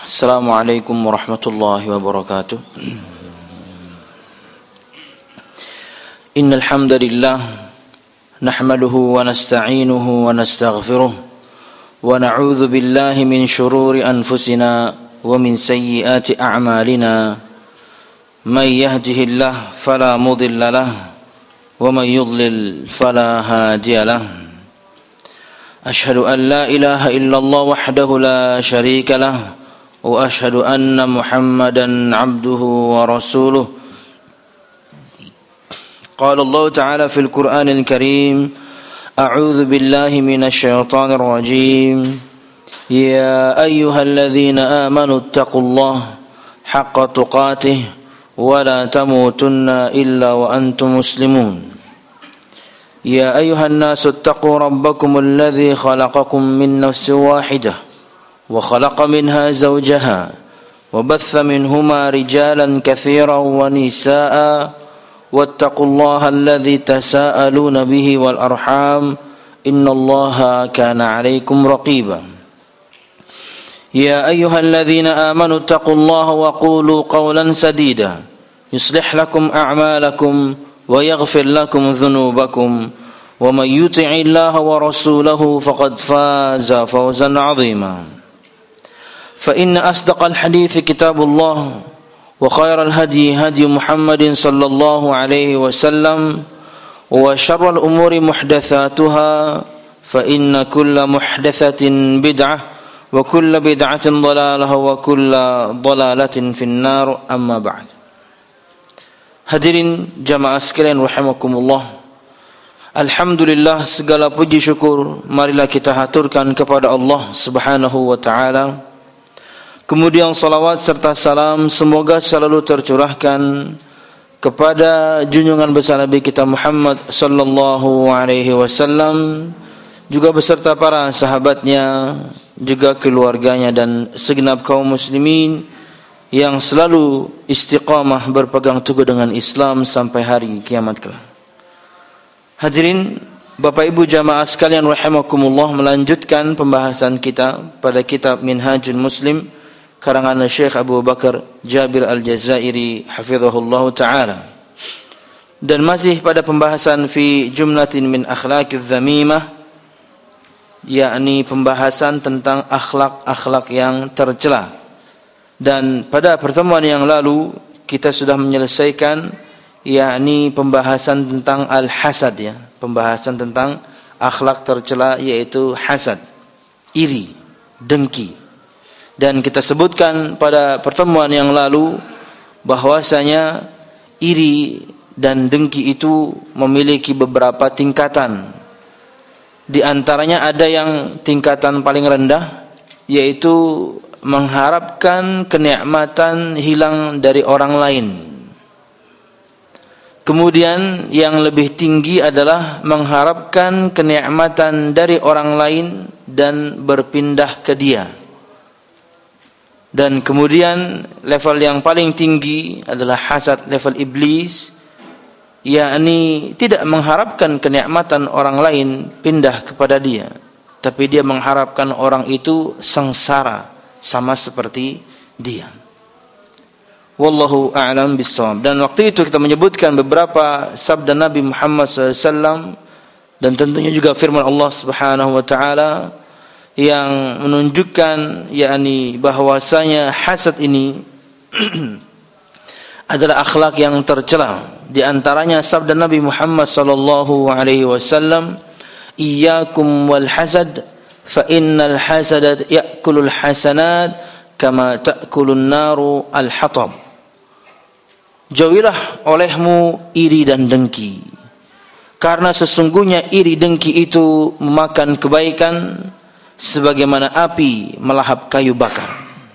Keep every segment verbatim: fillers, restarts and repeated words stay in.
Assalamualaikum warahmatullahi wabarakatuh. Innal hamdalillah nahmaduhu wa nasta'inuhu wa nastaghfiruh wa na'udzu billahi min shururi anfusina wa min sayyiati a'malina. May yahdihillahu fala mudilla lahu wa may yudlil fala hadiya lahu. Ashhadu an la ilaha illallah wahdahu la syarika lahu wa ashhadu anna Muhammadan abduhu wa rasuluh. Qala Allah Ta'ala fil Qur'anil Karim, a'udzu billahi minasy syaithanir rajim. Ya ayyuhalladzina amanu taqullaha haqqa tuqatih wa la tamutunna illa wa antum muslimun. Ya ayyuhan nasu taqu rabbakumul ladzi khalaqakum min nafsin wahidah وخلق منها زوجها وبث منهما رجالا كثيرا ونساء واتقوا الله الذي تساءلون به والأرحام إن الله كان عليكم رقيبا يا أيها الذين آمنوا اتقوا الله وقولوا قولا سديدا يصلح لكم أعمالكم ويغفر لكم ذنوبكم ومن يطع الله ورسوله فقد فاز فوزا عظيما فإن أصدق الحديث كتاب الله وخير الهدي هدي محمد صلى الله عليه وسلم وشر الأمور محدثاتها فإن كل محدثة بدعة وكل بدعة ضلالة وكل ضلالة في النار أما بعد. Hadirin jamaah sekalian rahimakumullah. Alhamdulillah, segala puji syukur marilah kita haturkan kepada Allah Subhanahu wa taala. Kemudian salawat serta salam semoga selalu tercurahkan kepada junjungan besar Nabi kita Muhammad sallallahu alaihi wasallam, juga beserta para sahabatnya, juga keluarganya dan segenap kaum muslimin yang selalu istiqamah berpegang teguh dengan Islam sampai hari kiamat kelak. Hadirin Bapak Ibu jamaah sekalian rahimakumullah, melanjutkan pembahasan kita pada kitab Minhajul Muslim karangan Syekh Abu Bakar Jabir Al-Jazairi hafizahullah ta'ala, dan masih pada pembahasan fi jumlatin min akhlaqiz zamimah, yakni pembahasan tentang akhlak-akhlak yang tercela. Dan pada pertemuan yang lalu kita sudah menyelesaikan yakni pembahasan tentang al-hasad, ya, pembahasan tentang akhlak tercela yaitu hasad, iri, dengki. Dan kita sebutkan pada pertemuan yang lalu bahwasanya iri dan dengki itu memiliki beberapa tingkatan. Di antaranya ada yang tingkatan paling rendah, yaitu mengharapkan kenikmatan hilang dari orang lain. Kemudian yang lebih tinggi adalah mengharapkan kenikmatan dari orang lain dan berpindah ke dia. Dan kemudian level yang paling tinggi adalah hasad, level iblis, yakni tidak mengharapkan kenikmatan orang lain pindah kepada dia, tapi dia mengharapkan orang itu sengsara sama seperti dia. Wallahu a'lam bissawab. Dan waktu itu kita menyebutkan beberapa sabda Nabi Muhammad sallallahu alaihi wasallam dan tentunya juga firman Allah Subhanahu wa taala yang menunjukkan yakni bahwasanya hasad ini adalah akhlak yang tercela. Di antaranya sabda Nabi Muhammad sallallahu alaihi wasallam, "Iyyakum wal hasad fa innal hasada ya'kulul hasanat kama ta'kulun naru al-hatab." Jauhilah olehmu iri dan dengki, karena sesungguhnya iri dengki itu memakan kebaikan sebagaimana api melahap kayu bakar.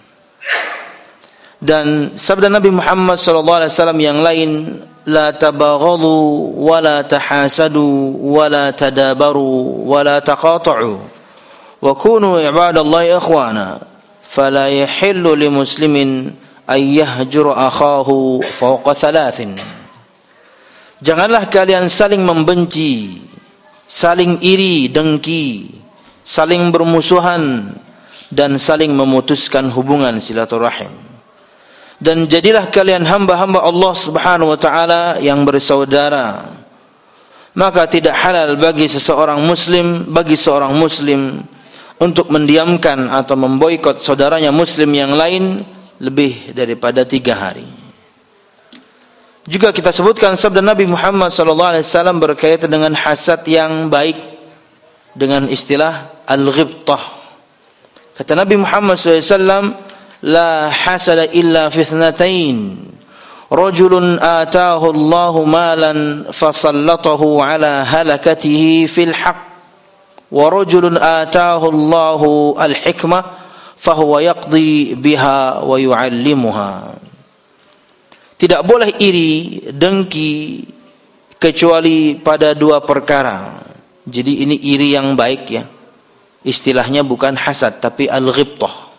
Dan sabda Nabi Muhammad sallallahu alaihi wasallam yang lain, la tabaghadu wa la tahasadu wa la tadabaru wa la taqata'u wa kunu ibadallahi ikhwana fala yahillu limuslimin ay yahjura akhahu fawqa thalathin. Janganlah kalian saling membenci, saling iri, dengki, saling bermusuhan, dan saling memutuskan hubungan silaturahim. Dan jadilah kalian hamba-hamba Allah Subhanahu wa taala yang bersaudara. Maka tidak halal bagi seseorang muslim, bagi seorang muslim untuk mendiamkan atau memboikot saudaranya muslim yang lain lebih daripada tiga hari. Juga kita sebutkan sabda Nabi Muhammad sallallahu alaihi wasallam berkaitan dengan hasad yang baik dengan istilah al-ghibtah. Kata Nabi Muhammad sallallahu alaihi wasallam, la hasada illa fi ithnatain, rajulun ataahu Allahu malan fasallatahu ala halakatihi fil haqq, wa rajulun ataahu Allahu al-hikmah fahuwa yaqdi biha wa yu'allimuha. Tidak boleh iri, dengki kecuali pada dua perkara. Jadi ini iri yang baik ya. Istilahnya bukan hasad tapi al-ghibtah.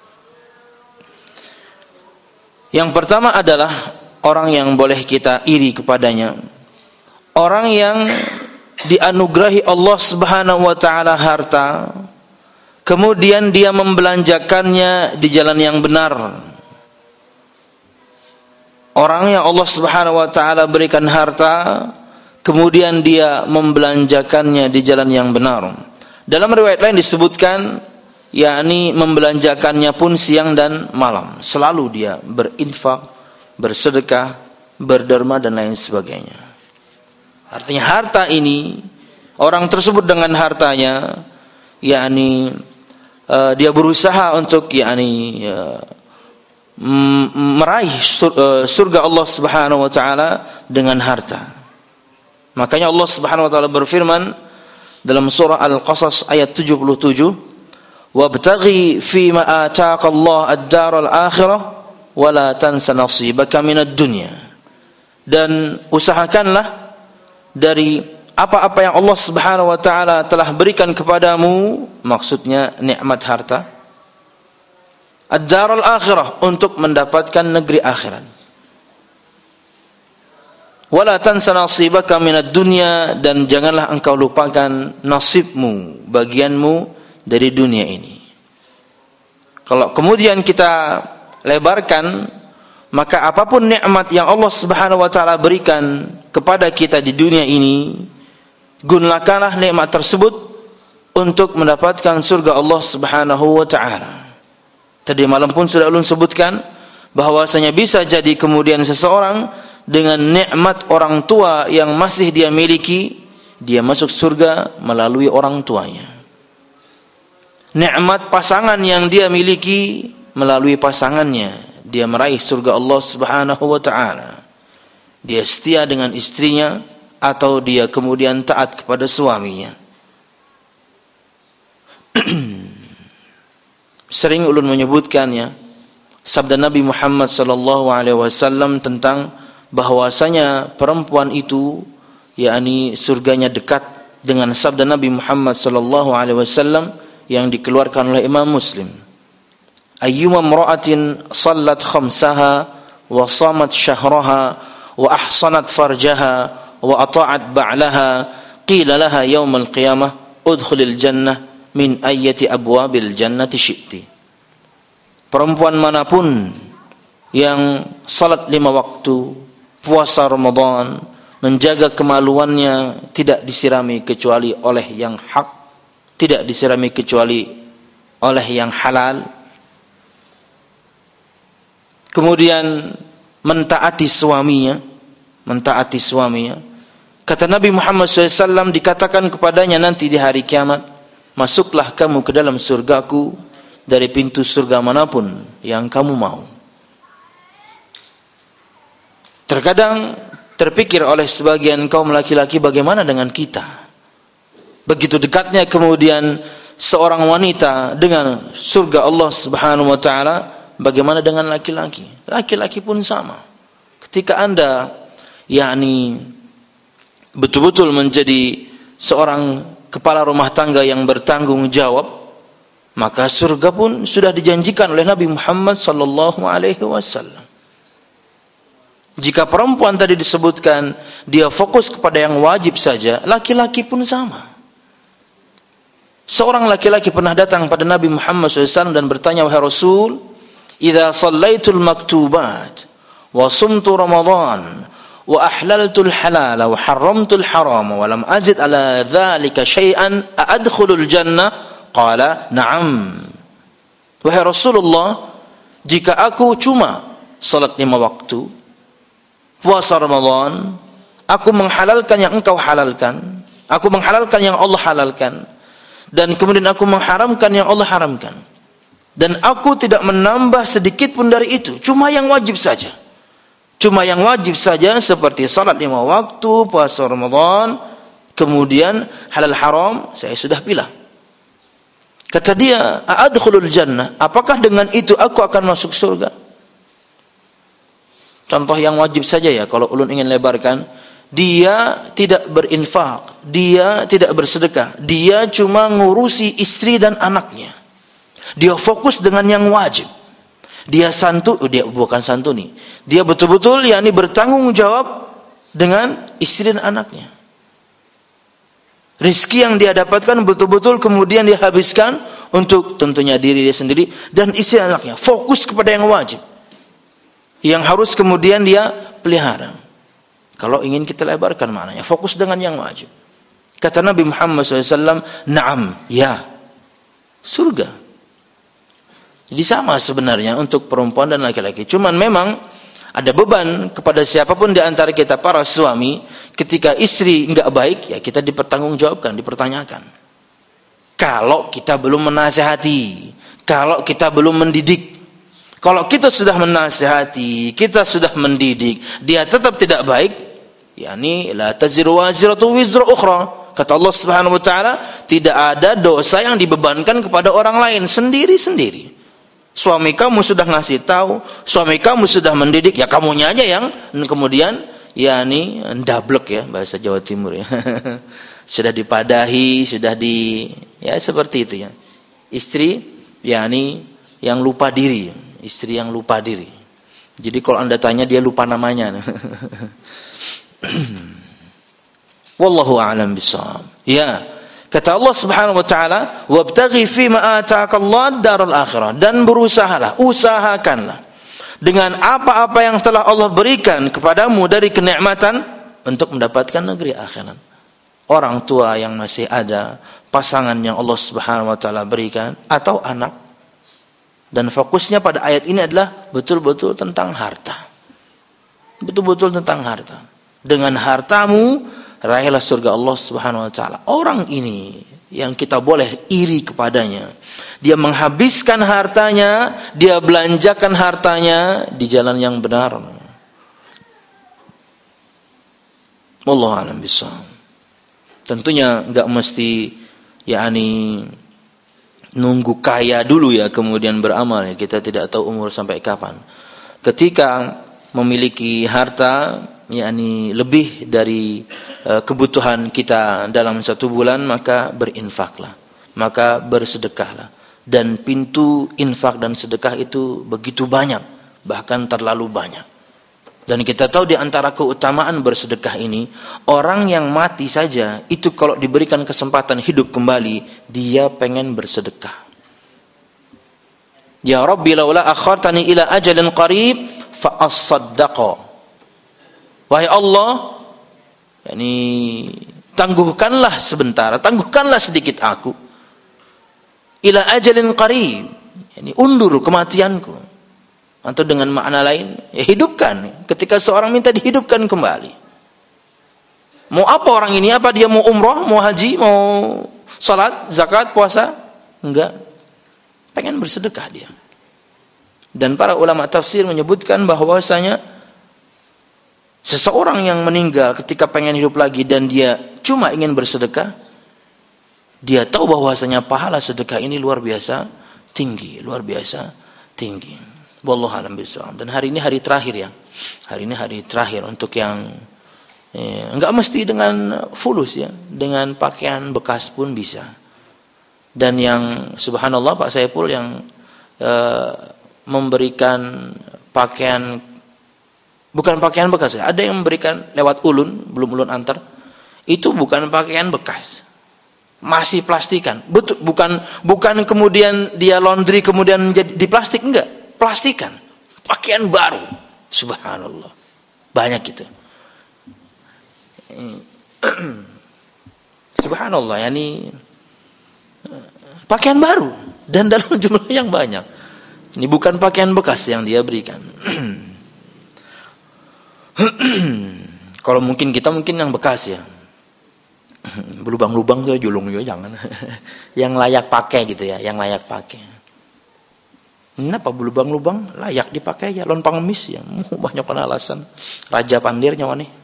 Yang pertama adalah orang yang boleh kita iri kepadanya, orang yang dianugerahi Allah Subhanahu wa taala harta, kemudian dia membelanjakannya di jalan yang benar. Orang yang Allah Subhanahu wa taala berikan harta, kemudian dia membelanjakannya di jalan yang benar. Dalam riwayat lain disebutkan, yakni membelanjakannya pun siang dan malam. Selalu dia berinfak, bersedekah, berderma dan lain sebagainya. Artinya harta ini, orang tersebut dengan hartanya, yakni uh, dia berusaha untuk yakni uh, meraih surga Allah Subhanahu wa taala dengan harta. Makanya Allah Subhanahu wa taala berfirman dalam surah Al-Qasas ayat tujuh puluh tujuh, wabtaghi fima ataaka Allah ad-daral akhirah wa la tansa nasibaka minad dunya. Dan usahakanlah dari apa-apa yang Allah Subhanahu wa taala telah berikan kepadamu, maksudnya nikmat harta, ad-daral akhirah, untuk mendapatkan negeri akhirat. Wa la tansa nasibaka minad dunya, dan janganlah engkau lupakan nasibmu, bagianmu dari dunia ini. Kalau kemudian kita lebarkan, maka apapun nikmat yang Allah Subhanahu wa taala berikan kepada kita di dunia ini, gunakanlah nikmat tersebut untuk mendapatkan surga Allah Subhanahu wa taala. Tadi malam pun sudah ulun sebutkan bahwasanya bisa jadi kemudian seseorang dengan nikmat orang tua yang masih dia miliki, dia masuk surga melalui orang tuanya. Nikmat pasangan yang dia miliki, melalui pasangannya dia meraih surga Allah Subhanahu wa taala. Dia setia dengan istrinya atau dia kemudian taat kepada suaminya. Sering ulun menyebutkannya sabda Nabi Muhammad sallallahu alaihi wasallam tentang bahwasanya perempuan itu yakni surganya dekat dengan sabda Nabi Muhammad sallallahu alaihi wasallam yang dikeluarkan oleh Imam Muslim. Ayyuma imra'atin sallat khamsaha wa shamat syahraha wa ahsanat farjaha wa ata'at ba'laha qila laha yaumal qiyamah udkhulil jannah min ayyati abwabil jannati syi'ti. Perempuan manapun yang salat lima waktu, puasa Ramadan, menjaga kemaluannya, tidak disirami kecuali oleh yang hak, tidak disirami kecuali oleh yang halal, kemudian mentaati suaminya, mentaati suaminya. Kata Nabi Muhammad shallallahu alaihi wasallam, dikatakan kepadanya nanti di hari kiamat, masuklah kamu ke dalam surgaku dari pintu surga manapun yang kamu mau. Terkadang terpikir oleh sebagian kaum laki-laki, bagaimana dengan kita? Begitu dekatnya kemudian seorang wanita dengan surga Allah Subhanahu wa taala, bagaimana dengan laki-laki? Laki-laki pun sama. Ketika Anda yakni betul-betul menjadi seorang kepala rumah tangga yang bertanggung jawab, maka surga pun sudah dijanjikan oleh Nabi Muhammad sallallahu alaihi wasallam. Jika perempuan tadi disebutkan dia fokus kepada yang wajib saja, laki-laki pun sama. Seorang laki-laki pernah datang pada Nabi Muhammad shallallahu alaihi wasallam dan bertanya, wahai Rasul, idza shallaitul maktubat wa sumtu Ramadan wa ahlaltul halal wa harramtul haram wa lam azid ala dzalika syai'an a'adkhulul jannah? Qala na'am. Wahai Rasulullah, jika aku cuma salat lima waktu, puasa Ramadan, aku menghalalkan yang engkau halalkan, aku menghalalkan yang Allah halalkan, dan kemudian aku mengharamkan yang Allah haramkan, dan aku tidak menambah sedikit pun dari itu, cuma yang wajib saja. Cuma yang wajib saja seperti salat lima waktu, puasa Ramadan, kemudian halal haram, saya sudah pilih. Kata dia, a'adkhulul jannah, apakah dengan itu aku akan masuk surga? Contoh yang wajib saja ya, kalau ulun ingin lebarkan, dia tidak berinfak, dia tidak bersedekah, dia cuma ngurusi istri dan anaknya. Dia fokus dengan yang wajib. Dia santu, dia bukan santuni. Dia betul-betul yakni bertanggung jawab dengan istri dan anaknya. Rizki yang dia dapatkan betul-betul kemudian dia habiskan untuk tentunya diri dia sendiri dan istri anaknya. Fokus kepada yang wajib, yang harus kemudian dia pelihara. Kalau ingin kita lebarkan maknanya, fokus dengan yang wajib. Kata Nabi Muhammad shallallahu alaihi wasallam, na'am, ya, surga. Jadi sama sebenarnya untuk perempuan dan laki-laki. Cuman memang ada beban kepada siapapun di antara kita para suami, ketika istri enggak baik, ya kita dipertanggungjawabkan, dipertanyakan. Kalau kita belum menasihati, kalau kita belum mendidik, kalau kita sudah menasihati, kita sudah mendidik, dia tetap tidak baik, yakni la taziru waziratu wizra ukhra. Kata Allah Subhanahu wa taala, tidak ada dosa yang dibebankan kepada orang lain, sendiri-sendiri. Suami kamu sudah ngasih tahu, suami kamu sudah mendidik, ya kamunya aja yang kemudian yakni ndablek ya bahasa Jawa Timur ya. Sudah dipadahi, sudah di ya seperti itu ya. Istri yakni yang lupa diri, istri yang lupa diri. Jadi kalau Anda tanya dia lupa namanya. Wallahu a'lam bishawab. Ya, kata Allah Subhanahu wa taala, "Wabtaghi fi ma ataka Allah darul akhirah." Dan berusahalah, usahakanlah dengan apa-apa yang telah Allah berikan kepadamu dari kenikmatan untuk mendapatkan negeri akhirat. Orang tua yang masih ada, pasangan yang Allah Subhanahu wa taala berikan, atau anak. Dan fokusnya pada ayat ini adalah betul-betul tentang harta. Betul-betul tentang harta. Dengan hartamu raihlah surga Allah Subhanahu wa taala. Orang ini yang kita boleh iri kepadanya, dia menghabiskan hartanya, dia belanjakan hartanya di jalan yang benar. Wallahu a'lam bishawab. Tentunya enggak mesti yakni nunggu kaya dulu ya kemudian beramal ya. Kita tidak tahu umur sampai kapan. Ketika memiliki harta yakni lebih dari uh, kebutuhan kita dalam satu bulan, maka berinfaklah, maka bersedekahlah. Dan pintu infak dan sedekah itu begitu banyak, bahkan terlalu banyak. Dan kita tahu di antara keutamaan bersedekah ini, orang yang mati saja itu kalau diberikan kesempatan hidup kembali, dia pengen bersedekah. Ya Rabbi laula akhartani ila ajalin qarib fa as-saddaqa. Wahai Allah, yakni tangguhkanlah sebentar, tangguhkanlah sedikit aku. Ila ajalin qarib, yakni undur kematianku. Atau dengan makna lain, ya hidupkan. Ketika seorang minta dihidupkan kembali. Mau apa orang ini? Apa dia mau umrah, mau haji, mau salat, zakat, puasa? Enggak. Pengen bersedekah dia. Dan para ulama tafsir menyebutkan bahwasanya seseorang yang meninggal ketika pengen hidup lagi dan dia cuma ingin bersedekah, dia tahu bahwasanya pahala sedekah ini luar biasa tinggi, luar biasa tinggi. Wallahu a'lam bishawab. Dan hari ini hari terakhir ya. Hari ini hari terakhir untuk yang eh, enggak mesti dengan fulus ya, dengan pakaian bekas pun bisa. Dan yang subhanallah Pak Saiful yang eh, memberikan pakaian, bukan pakaian bekas ya, ada yang memberikan lewat ulun, belum ulun antar. Itu bukan pakaian bekas. Masih plastikan. Betul, bukan bukan kemudian dia laundry kemudian jadi di plastik, enggak. Plastikan. Pakaian baru. Subhanallah. Banyak gitu. Subhanallah, yani pakaian baru dan dalam jumlah yang banyak. Ini bukan pakaian bekas yang dia berikan. Kalau mungkin kita mungkin yang bekas ya. Berlubang-lubang tuh julung juga jangan. Yang layak pakai gitu ya, yang layak pakai. Kenapa berlubang-lubang layak dipakai ya, lon pengemis ya. Banyak alasan. Raja Pandir nyawa nih.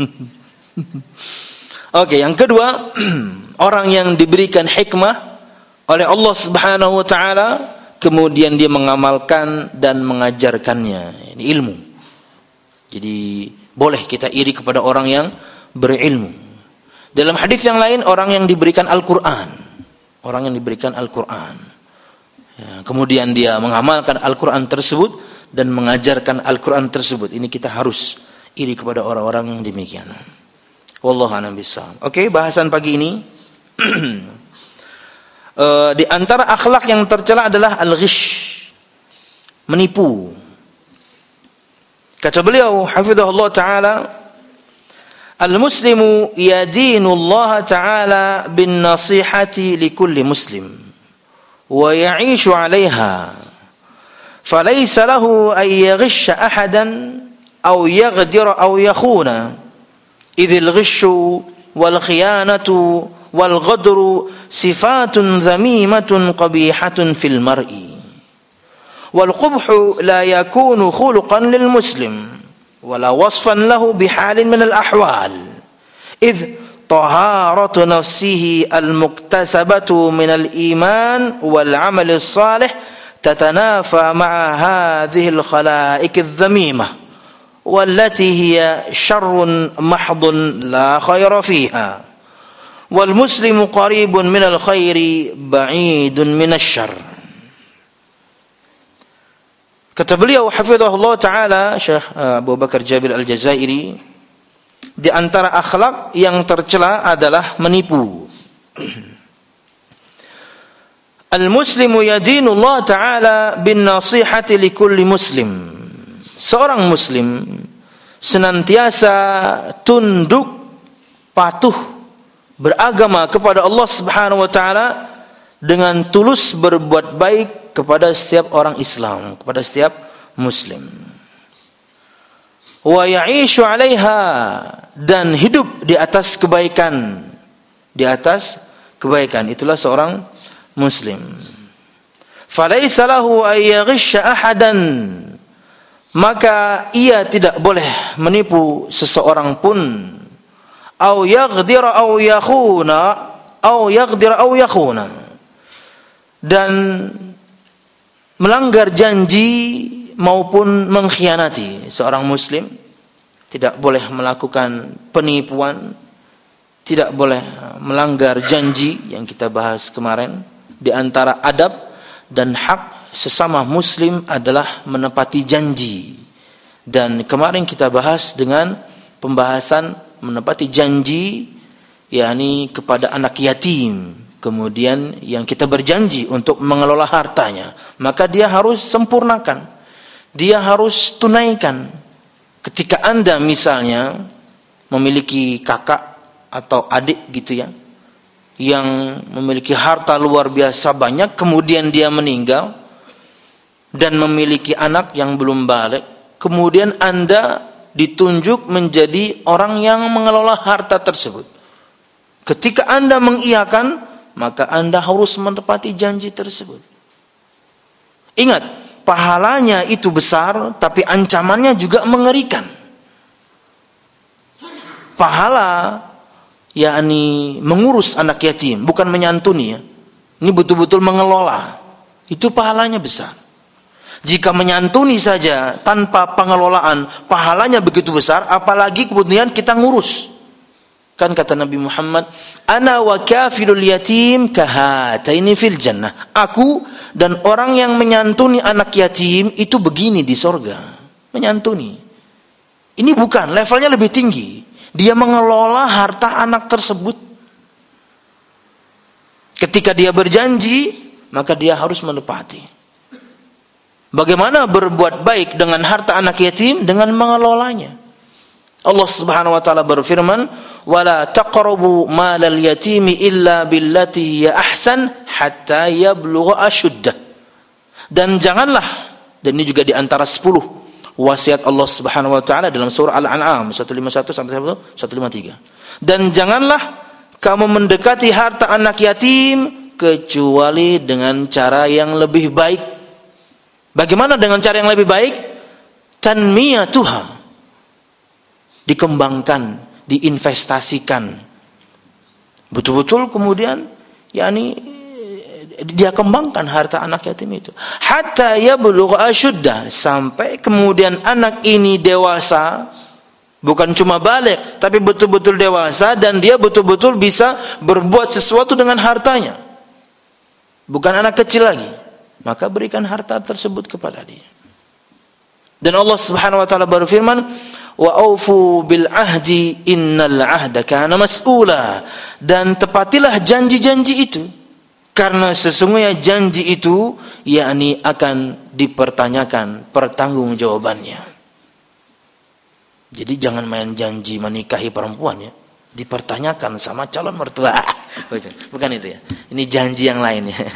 Oke, yang kedua, orang yang diberikan hikmah oleh Allah Subhanahu wa taala kemudian dia mengamalkan dan mengajarkannya. Ini ilmu. Jadi boleh kita iri kepada orang yang berilmu. Dalam hadis yang lain, orang yang diberikan Al-Quran, orang yang diberikan Al-Quran, ya, kemudian dia mengamalkan Al-Quran tersebut dan mengajarkan Al-Quran tersebut. Ini kita harus iri kepada orang-orang yang demikian. Wallahu a'lam bishawab. Oke, bahasan pagi ini uh, di antara akhlak yang tercela adalah al-ghish, menipu. Kata beliau, hafizahullah taala, al-muslimu yadinu Allah ta'ala bin nasihati likulli muslim wa ya'ishu 'alayha falaysa lahu an yaghishsha ahadan aw yaghdira aw yakhuna idhil ghishu wal khiyanatu wal ghadru sifatun dhamimatun qabihatun fil mar'i wal qubhu la yakunu khuluqan lil muslim ولا وصفا له بحال من الأحوال إذ طهارة نفسه المكتسبة من الإيمان والعمل الصالح تتنافى مع هذه الخلائق الذميمة والتي هي شر محض لا خير فيها والمسلم قريب من الخير بعيد من الشر. Kata beliau hafizahullah taala Syekh Abu Bakar Jabir Al-Jazairi, di antara akhlak yang tercela adalah menipu. Al-muslimu yadinu Allah taala bin nasihati likulli muslim. Seorang muslim senantiasa tunduk, patuh, beragama kepada Allah Subhanahu wa taala dengan tulus berbuat baik kepada setiap orang Islam, kepada setiap muslim. Wa ya'ishu 'alaiha, dan hidup di atas kebaikan, di atas kebaikan. Itulah seorang muslim. Falaysa lahu ay yaghishsha ahadan, maka ia tidak boleh menipu seseorang pun. Au yaghdira au yakhuna, au yaghdira au yakhuna, dan melanggar janji maupun mengkhianati. Seorang muslim tidak boleh melakukan penipuan, tidak boleh melanggar janji yang kita bahas kemarin. Di antara adab dan hak sesama muslim adalah menepati janji. Dan kemarin kita bahas dengan pembahasan menepati janji, yakni kepada anak yatim. Kemudian yang kita berjanji untuk mengelola hartanya, maka dia harus sempurnakan, dia harus tunaikan. Ketika Anda misalnya memiliki kakak atau adik gitu ya, yang memiliki harta luar biasa banyak, kemudian dia meninggal dan memiliki anak yang belum balik, kemudian Anda ditunjuk menjadi orang yang mengelola harta tersebut. Ketika Anda mengiyakan, maka Anda harus menepati janji tersebut. Ingat, pahalanya itu besar, tapi ancamannya juga mengerikan. Pahala, yakni mengurus anak yatim, bukan menyantuni ya. Ini betul-betul mengelola. Itu pahalanya besar. Jika menyantuni saja tanpa pengelolaan, pahalanya begitu besar, apalagi kemudian kita ngurus. Kan kata Nabi Muhammad, ana wa kafilul yatim kahataini fil jannah. Aku dan orang yang menyantuni anak yatim itu begini di sorga. Menyantuni. Ini bukan, levelnya lebih tinggi. Dia mengelola harta anak tersebut. Ketika dia berjanji, maka dia harus menepati. Bagaimana berbuat baik dengan harta anak yatim? Dengan mengelolanya. Allah Subhanahu wa taala berfirman, "Wala taqrabu malal yatimi illa billati hiya ahsan hatta yablugha ashuddah." Dan janganlah, dan ini juga di antara sepuluh wasiat Allah Subhanahu wa taala dalam surah Al-An'am seratus lima puluh satu sampai seratus lima puluh tiga. Dan janganlah kamu mendekati harta anak yatim kecuali dengan cara yang lebih baik. Bagaimana dengan cara yang lebih baik? Tanmiyatuha, dikembangkan, diinvestasikan. Betul-betul kemudian yakni dia kembangkan harta anak yatim itu. Hatta yablugha ashuddah, sampai kemudian anak ini dewasa. Bukan cuma balik, tapi betul-betul dewasa dan dia betul-betul bisa berbuat sesuatu dengan hartanya. Bukan anak kecil lagi. Maka berikan harta tersebut kepada dia. Dan Allah Subhanahu wa taala berfirman, "Wa aufu bil ahdi innal ahda kana mas'ula." Dan tepatilah janji-janji itu. Karena sesungguhnya janji itu yakni akan dipertanyakan pertanggungjawabannya. Jadi jangan main janji menikahi perempuan ya, dipertanyakan sama calon mertua. Bukan itu ya. Ini janji yang lain ya.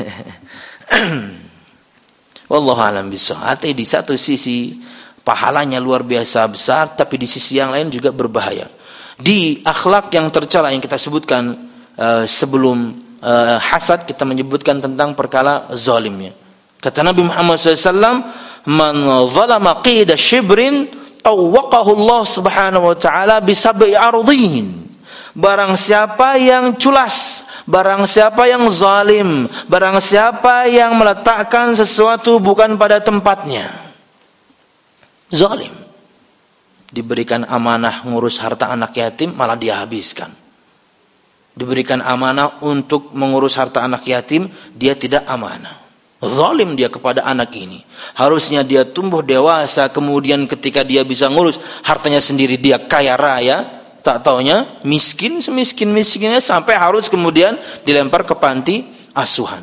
Wallahu a'lam bishawab. Di satu sisi pahalanya luar biasa besar, tapi di sisi yang lain juga berbahaya. Di akhlak yang tercela yang kita sebutkan uh, sebelum uh, hasad, kita menyebutkan tentang perkara zalimnya. Kata Nabi Muhammad shallallahu alaihi wasallam, "Man zalama qida shibrin tawwaqahu Allah Subhanahu wa taala bisab'i ardhin." Barang siapa yang culas, barang siapa yang zalim, barang siapa yang meletakkan sesuatu bukan pada tempatnya, zalim, diberikan amanah ngurus harta anak yatim malah dia habiskan. Diberikan amanah untuk mengurus harta anak yatim, dia tidak amanah. Zalim dia kepada anak ini. Harusnya dia tumbuh dewasa, kemudian ketika dia bisa ngurus hartanya sendiri, dia kaya raya, tak taunya miskin semiskin-miskinnya sampai harus kemudian dilempar ke panti asuhan.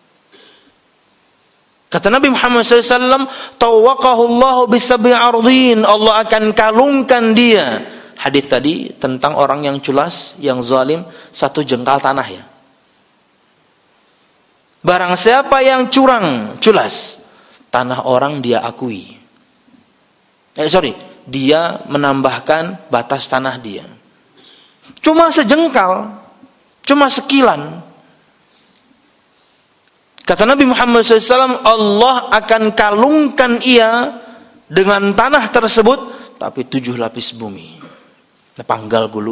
Kata Nabi Muhammad shallallahu alaihi wasallam, "Tawwaqahu Allahu bisab'i ardhin." Allah akan kalungkan dia. Hadis tadi tentang orang yang culas, yang zalim, satu jengkal tanah ya. Barang siapa yang curang, culas, tanah orang dia akui. Eh sorry, dia menambahkan batas tanah dia. Cuma sejengkal, cuma sekilan. Kata Nabi Muhammad shallallahu alaihi wasallam, Allah akan kalungkan ia dengan tanah tersebut, tapi tujuh lapis bumi. Panggal bulu.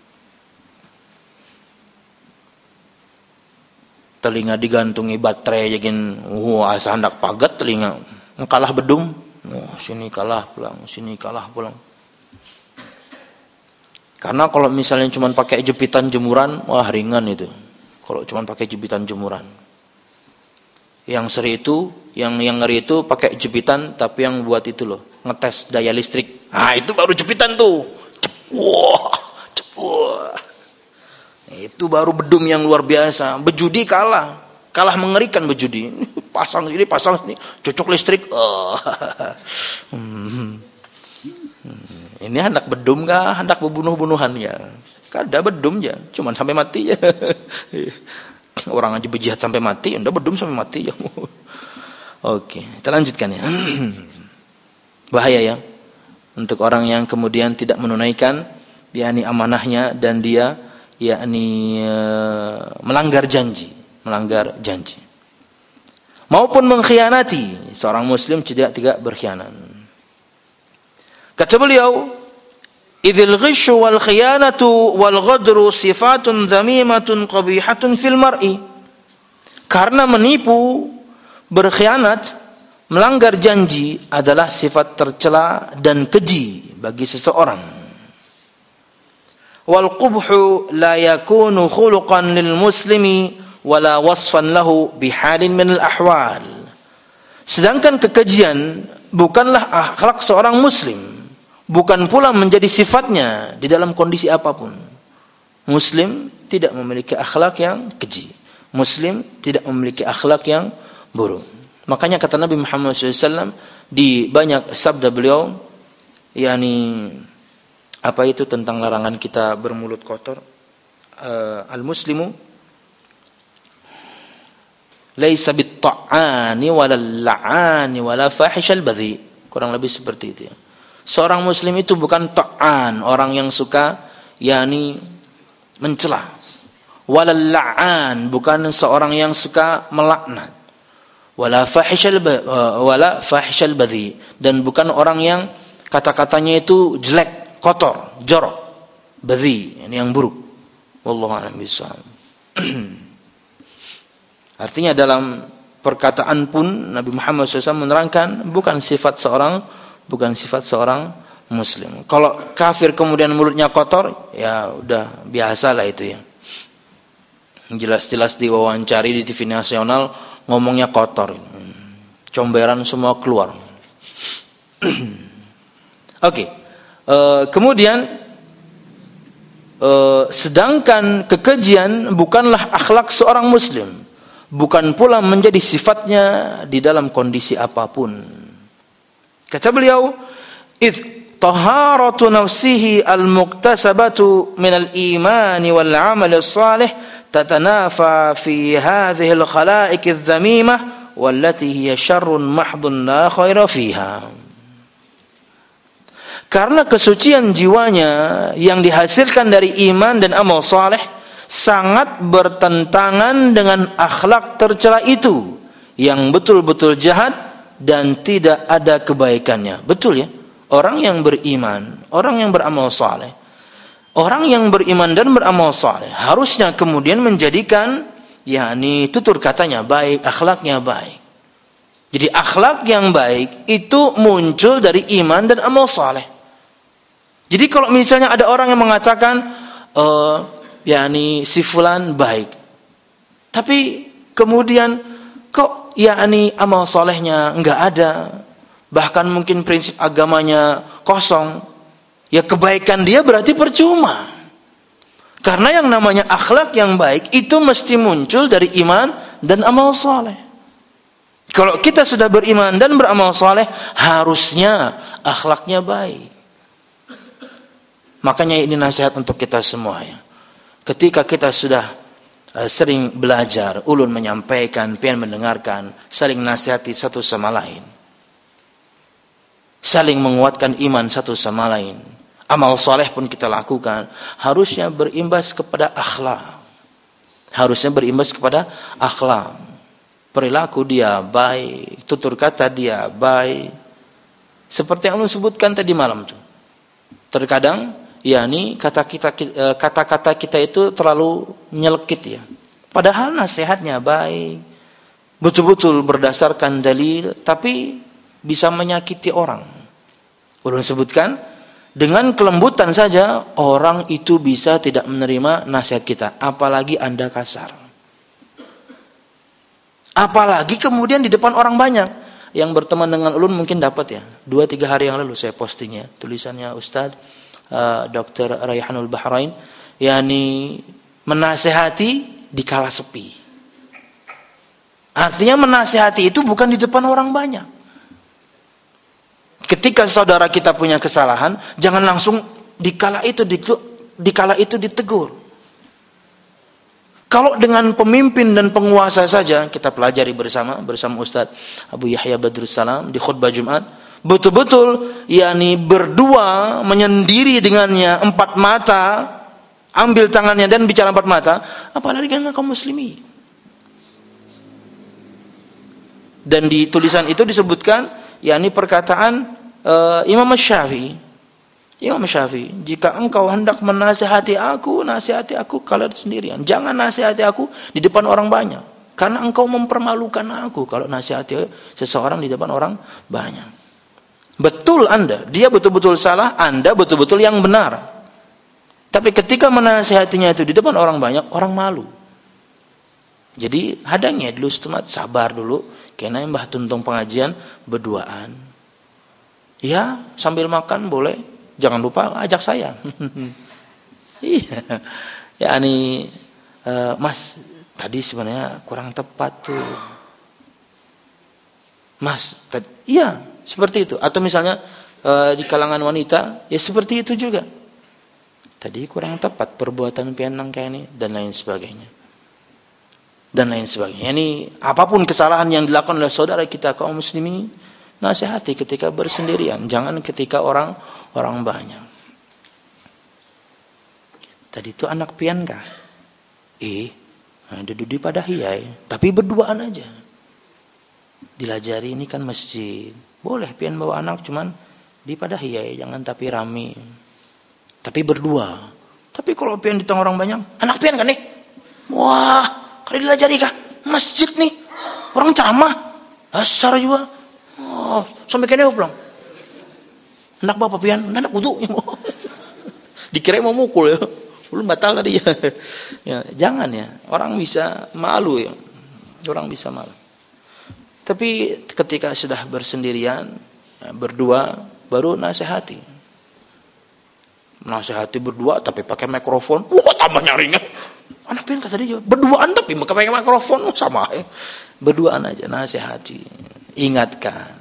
Telinga digantungi baterai jagin, wah asa hendak pagat telinga. Kalah bedung, oh, sini kalah pulang, sini kalah pulang. Karena kalau misalnya cuma pakai jepitan jemuran, wah ringan itu. Kalau cuma pakai jepitan jemuran. Yang seri itu, yang yang ngeri itu pakai jepitan, tapi yang buat itu loh, ngetes daya listrik. Ah itu baru jepitan tuh. Wah, wah. Itu baru bedum yang luar biasa. Bejudi kalah. Kalah mengerikan bejudi. Pasang sini, pasang sini. Cocok listrik. Oh. Hmm. Ini hendak bedum kah? Hendak berbunuh-bunuhan ya? Kada bedum ya. Cuman sampai mati ya. Orang aja berjihad sampai mati. Anda bedum sampai mati ya. Oke. Kita lanjutkan ya. Bahaya ya. Untuk orang yang kemudian tidak menunaikan yakni amanahnya dan dia yakni uh, melanggar janji, melanggar janji. Maupun mengkhianati, seorang muslim tidak tidak berkhianat. Kata beliau, "Idzil ghishu wal khiyanatu wal ghadru sifatun dzamimatun qabihatun fil mar'i." Karena menipu, berkhianat, melanggar janji adalah sifat tercela dan keji bagi seseorang. Wal qubhu la yakunu khuluqan lil muslimi wala wasfan lahu bihalin min al ahwal. Sedangkan kekejian bukanlah akhlak seorang muslim, bukan pula menjadi sifatnya di dalam kondisi apapun. Muslim tidak memiliki akhlak yang keji. muslim tidak memiliki akhlak yang buruk. Makanya kata Nabi Muhammad shallallahu alaihi wasallam di banyak sabda beliau, yakni apa itu tentang larangan kita bermulut kotor, uh, al-muslimu laisa bit-ta'ani wala la'ani wala fahishal badhi. Kurang lebih seperti itu ya. Seorang muslim itu bukan ta'an, orang yang suka yakni mencela. Wala la'an, bukan seorang yang suka melaknat. Wala fahishal wala fahishal badhi, dan bukan orang yang kata-katanya itu jelek, kotor, jorok, badhi, ini yang buruk. Wallahu a'lam bishawab. Artinya dalam perkataan pun Nabi Muhammad shallallahu alaihi wasallam menerangkan bukan sifat seorang bukan sifat seorang muslim. Kalau kafir kemudian mulutnya kotor, ya udah biasalah itu ya. Jelas-jelas diwawancari di T V nasional ngomongnya kotor. Comberan semua keluar. Oke. Okay. Uh, kemudian uh, sedangkan kekejian bukanlah akhlak seorang muslim. Bukan pula menjadi sifatnya di dalam kondisi apapun. Kata beliau, "Idh taharatu nafsihi al-muktasabatu min al-imani wal-'amal as-salih tatanafa fi hadhihi al-khalaiq adh-dhamimah wallati hiya syarrun mahdhun la khaira fiha." Karena kesucian jiwanya yang dihasilkan dari iman dan amal saleh sangat bertentangan dengan akhlak tercela itu yang betul-betul jahat dan tidak ada kebaikannya. Betul ya? Orang yang beriman, orang yang beramal saleh, orang yang beriman dan beramal saleh harusnya kemudian menjadikan yakni tutur katanya baik, akhlaknya baik. Jadi akhlak yang baik itu muncul dari iman dan amal saleh. Jadi kalau misalnya ada orang yang mengatakan uh, yakni si fulan baik, tapi kemudian kok yakni amal solehnya enggak ada, bahkan mungkin prinsip agamanya kosong, ya kebaikan dia berarti percuma. Karena yang namanya akhlak yang baik itu mesti muncul dari iman dan amal soleh. Kalau kita sudah beriman dan beramal soleh, harusnya akhlaknya baik. Makanya ini nasihat untuk kita semua ya. Ketika kita sudah uh, sering belajar, ulun menyampaikan, pian mendengarkan, saling nasihati satu sama lain. Saling menguatkan iman satu sama lain. Amal soleh pun kita lakukan. Harusnya berimbas kepada akhlak. Harusnya berimbas kepada akhlak. Perilaku dia baik, tutur kata dia baik. Seperti yang ulun sebutkan tadi malam tuh. Terkadang yakni kata kita kata-kata kita itu terlalu nyelkit ya. Padahal nasihatnya baik, betul-betul berdasarkan dalil, tapi bisa menyakiti orang. Ulun sebutkan dengan kelembutan saja orang itu bisa tidak menerima nasihat kita, apalagi Anda kasar. Apalagi kemudian di depan orang banyak. Yang berteman dengan ulun mungkin dapat ya. Dua tiga hari yang lalu saya postingnya tulisannya Ustadz Uh, Doktor Raihanul Bahrain, yakni menasehati di kala sepi. Artinya menasehati itu bukan di depan orang banyak. Ketika saudara kita punya kesalahan, jangan langsung di kala itu di, di kala itu ditegur. Kalau dengan pemimpin dan penguasa saja, kita pelajari bersama bersama Ustadz Abu Yahya Badrussalam di khutbah Jumat. Betul-betul yakni berdua menyendiri dengannya empat mata, ambil tangannya dan bicara empat mata, apalagi dengan kaum muslimin. Dan di tulisan itu disebutkan yakni perkataan uh, Imam Syafi'i. Imam Syafi'i, jika engkau hendak menasihati aku, nasihati aku kalau sendirian. Jangan nasihati aku di depan orang banyak, karena engkau mempermalukan aku kalau nasihati seseorang di depan orang banyak. Betul Anda, dia betul-betul salah, Anda betul-betul yang benar. Tapi ketika menasihatinya itu di depan orang banyak, orang malu. Jadi hadangnya dulu setemat, sabar dulu, karena mbah tuntung pengajian berduaan. Ya, sambil makan boleh, jangan lupa ajak saya. Iya. Ya ini uh, Mas, tadi sebenarnya kurang tepat tuh. Mas, tadi, iya, seperti itu. Atau misalnya e, di kalangan wanita, ya seperti itu juga. Tadi kurang tepat perbuatan pianang kayak ini, dan lain sebagainya. Dan lain sebagainya. Ini apapun kesalahan yang dilakukan oleh saudara kita kaum muslimin, nasihati ketika bersendirian, jangan ketika orang orang banyak. Tadi itu anak pian kah? Eh, duduk di pada hiyai, tapi berduaan aja. Dilajari ini kan masjid. Boleh pian bawa anak, cuman di pada hiyai, jangan tapi rame. Tapi berdua. Tapi kalau pian di tengah orang banyak, anak pian kan nih? Wah, kalau dilajari kah? Masjid nih, orang ceramah, asar juga. Oh, sampai kene pulang. Anak bapak pian, anak wudu. Dikira mau mukul ya. Belum batal tadi ya. Ya, jangan ya. Orang bisa malu ya. Orang bisa malu. Tapi ketika sudah bersendirian, ya, berdua, baru nasihati. Nasihati berdua tapi pakai mikrofon. Wah, tambah nyaringnya. Anak pian kata dia, berduaan tapi pakai mikrofon, oh, sama ya. Berduaan aja, nasihati. Ingatkan.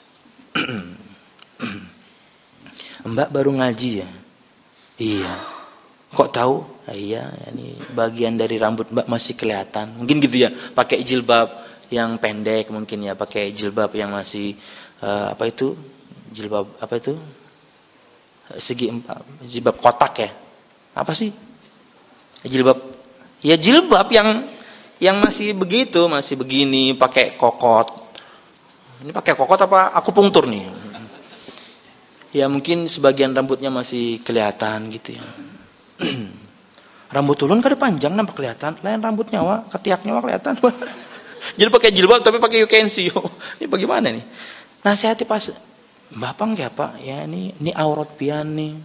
Mbak baru ngaji ya? Iya. Kok tahu? Ah, iya, ini bagian dari rambut Mbak masih kelihatan. Mungkin gitu ya, pakai jilbab yang pendek mungkin ya, pakai jilbab yang masih uh, apa itu? Jilbab apa itu? Segi empat, jilbab kotak ya. Apa sih? Jilbab. Ya jilbab yang yang masih begitu, masih begini, pakai kokot. Ini pakai kokot apa akupunktur nih? Ya mungkin sebagian rambutnya masih kelihatan gitu ya. Rambut ulun kada panjang nampak kelihatan, lain rambut nyawa, ketiak nyawa kelihatan. Jadi pakai jilbab tapi pakai you can see. Ini bagaimana nih? Nasihati pas Bapang ya Pak, ya ini ini aurat pian nih.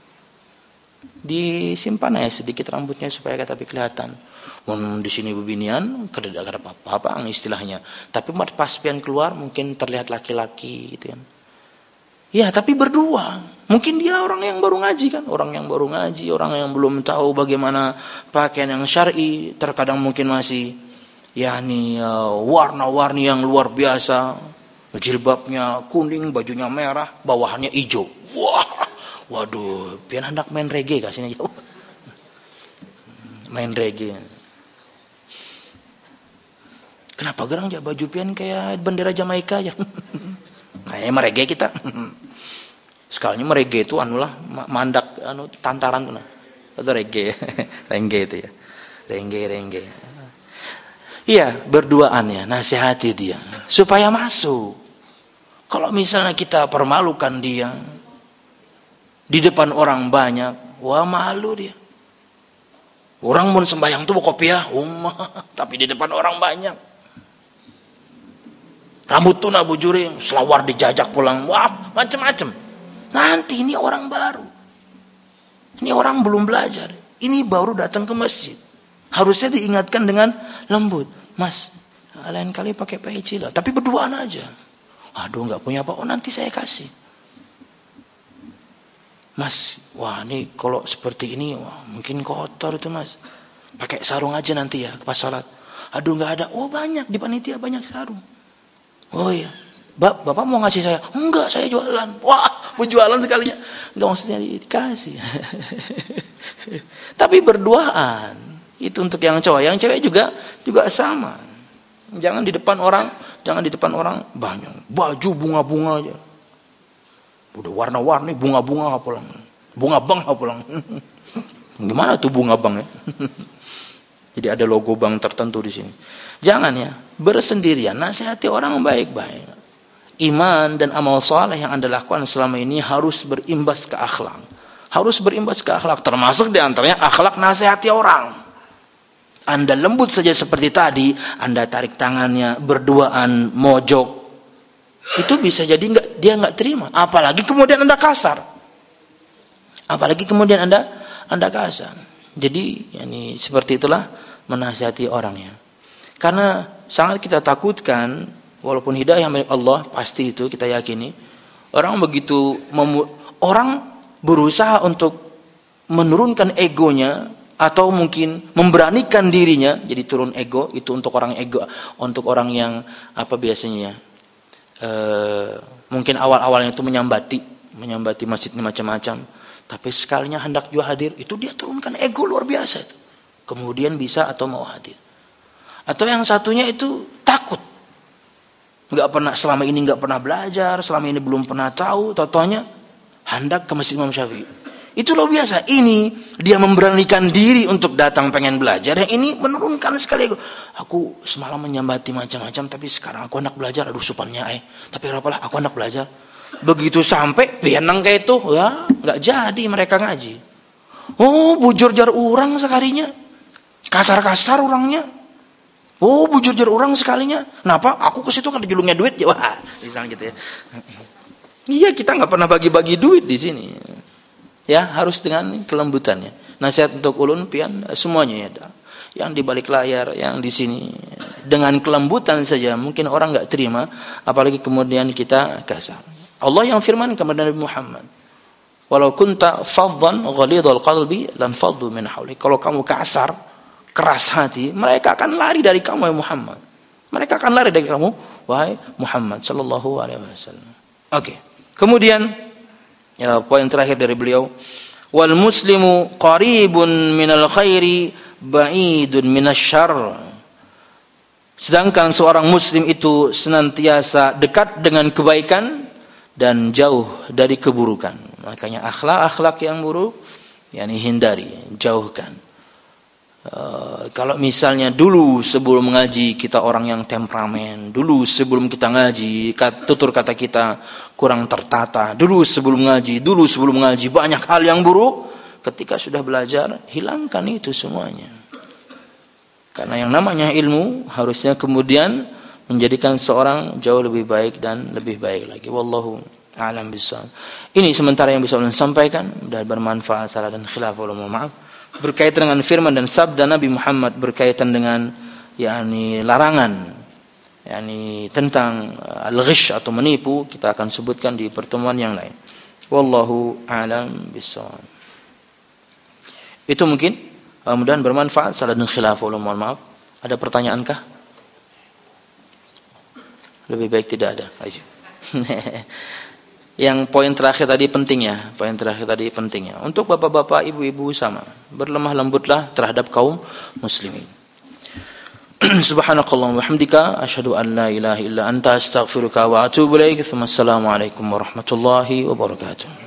Disimpan aja sedikit rambutnya supaya tapi kelihatan. Mun di sini bebinian kada ada apa-apa istilahnya. Tapi pas pian keluar mungkin terlihat laki-laki gitu kan. Ya, tapi berdua. Mungkin dia orang yang baru ngaji kan, orang yang baru ngaji, orang yang belum tahu bagaimana pakaian yang syar'i, terkadang mungkin masih yakni uh, warna-warni yang luar biasa. Jilbabnya kuning, bajunya merah, bawahannya hijau. Wah, waduh, pian hendak main reggae kah sini jauh. Main reggae. Kenapa gerang aja baju pian kayak bendera Jamaika aja? Kayaknya mereggae kita. Sekalinya mereggae itu anulah mandak anu tantaran tuh nah. Atau reggae. Reggae itu ya. Reggae reggae. Iya, berduaan ya, nasihati dia supaya masuk. Kalau misalnya kita permalukan dia di depan orang banyak, wah malu dia. Orang mun sembahyang tuh kopiah, ummah, tapi di depan orang banyak. Rambut tuh nak bujuri, selawar dijajak pulang, wah macam-macam. Nanti ini orang baru, ini orang belum belajar, ini baru datang ke masjid. Harusnya diingatkan dengan lembut, Mas, lain kali pakai peci lah, tapi berduaan aja. Aduh, nggak punya apa, oh nanti saya kasih. Mas, wah ini kalau seperti ini, wah, mungkin kotor itu Mas. Pakai sarung aja nanti ya pas sholat. Aduh nggak ada, oh banyak di panitia banyak sarung. Oh iya, Bap, Bapak mau ngasih saya? Enggak, saya jualan. Wah, mau jualan sekalinya. Enggak maksudnya dikasih. Tapi berduaan. Itu untuk yang cowok. Yang cewek juga juga sama. Jangan di depan orang, jangan di depan orang banyak. Baju bunga-bunga aja. Udah warna-warni bunga-bunga pulang. Bunga bang pulang. Gimana tuh bunga bang ya? Jadi ada logo bank tertentu di sini. Jangan ya, bersendirian, nasihati orang baik-baik. Iman dan amal saleh yang Anda lakukan selama ini harus berimbas ke akhlak. Harus berimbas ke akhlak, termasuk di antaranya akhlak nasihati orang. Anda lembut saja seperti tadi, Anda tarik tangannya, berduaan, mojok. Itu bisa jadi enggak, dia enggak terima. Apalagi kemudian Anda kasar. Apalagi kemudian Anda Anda kasar. Jadi, yani, seperti itulah menasihati orangnya. Karena sangat kita takutkan, walaupun hidayah milik Allah, pasti itu kita yakini, orang begitu memu- orang berusaha untuk menurunkan egonya, atau mungkin memberanikan dirinya, jadi turun ego. Itu untuk orang ego, untuk orang yang apa biasanya ya, e, mungkin awal-awalnya itu menyambati, menyambati masjid ini macam-macam, tapi sekalinya hendak juga hadir, itu dia turunkan ego luar biasa itu. Kemudian bisa atau mau hadir. Atau yang satunya itu takut, nggak pernah selama ini nggak pernah belajar, selama ini belum pernah tahu, totonya hendak ke masjid Imam Syafi'i. Itu luar biasa. Ini dia memberanikan diri untuk datang pengen belajar. Yang ini menurunkan sekali ego. Aku semalam menyambati macam-macam, tapi sekarang aku hendak belajar. Aduh supannya eh. Tapi apalah, aku hendak belajar. Begitu sampai pianang kayak itu, ya nggak jadi mereka ngaji. Oh bujur jar orang sekalinya, kasar-kasar orangnya. Oh bujur jar orang sekalinya. Kenapa? Aku ke situ kan julungnya duit ya. Wah, misal gitu ya. Iya kita nggak pernah bagi-bagi duit di sini. Ya harus dengan kelembutannya. Nasihat untuk ulun pian semuanya ya. Yang di balik layar, yang di sini dengan kelembutan saja mungkin orang nggak terima, apalagi kemudian kita kasar. Allah yang firman kepada Nabi Muhammad, "Walau kunta faddan ghalidhal qalbi lan faddu min hawlik." Kalau kamu kasar, keras hati, mereka akan lari dari kamu wahai Muhammad. Mereka akan lari dari kamu wahai Muhammad sallallahu alaihi wasallam. Oke. Kemudian ya, poin terakhir dari beliau, wal muslimu qaribun minal khairi ba'idun minasyarr. Sedangkan seorang muslim itu senantiasa dekat dengan kebaikan dan jauh dari keburukan. Makanya akhlak-akhlak yang buruk yakni hindari, jauhkan. Uh, kalau misalnya dulu sebelum mengaji kita orang yang temperamen, dulu sebelum kita ngaji kat, tutur kata kita kurang tertata, dulu sebelum ngaji, dulu sebelum ngaji banyak hal yang buruk, ketika sudah belajar hilangkan itu semuanya. Karena yang namanya ilmu harusnya kemudian menjadikan seorang jauh lebih baik dan lebih baik lagi. Wallahu a'lam bishawab. Ini sementara yang bisa saya sampaikan dan bermanfaat. Salah dan khilaf wal maaf. Berkaitan dengan firman dan sabda Nabi Muhammad berkaitan dengan yakni larangan yakni tentang al-ghish atau menipu, kita akan sebutkan di pertemuan yang lain. Wallahu a'lam bishawab. Itu mungkin mudah-mudahan bermanfaat. Salah dan khilaf wal maaf. Ada pertanyaankah? Lebih baik tidak ada. Ayo. Yang poin terakhir tadi pentingnya, poin terakhir tadi pentingnya. Untuk bapak-bapak, ibu-ibu sama, berlemah lembutlah terhadap kaum muslimin. Subhanakallahumma wa bihamdika asyhadu an la ilaha illa anta astaghfiruka wa atubu ilaik. Assalamualaikum warahmatullahi wabarakatuh.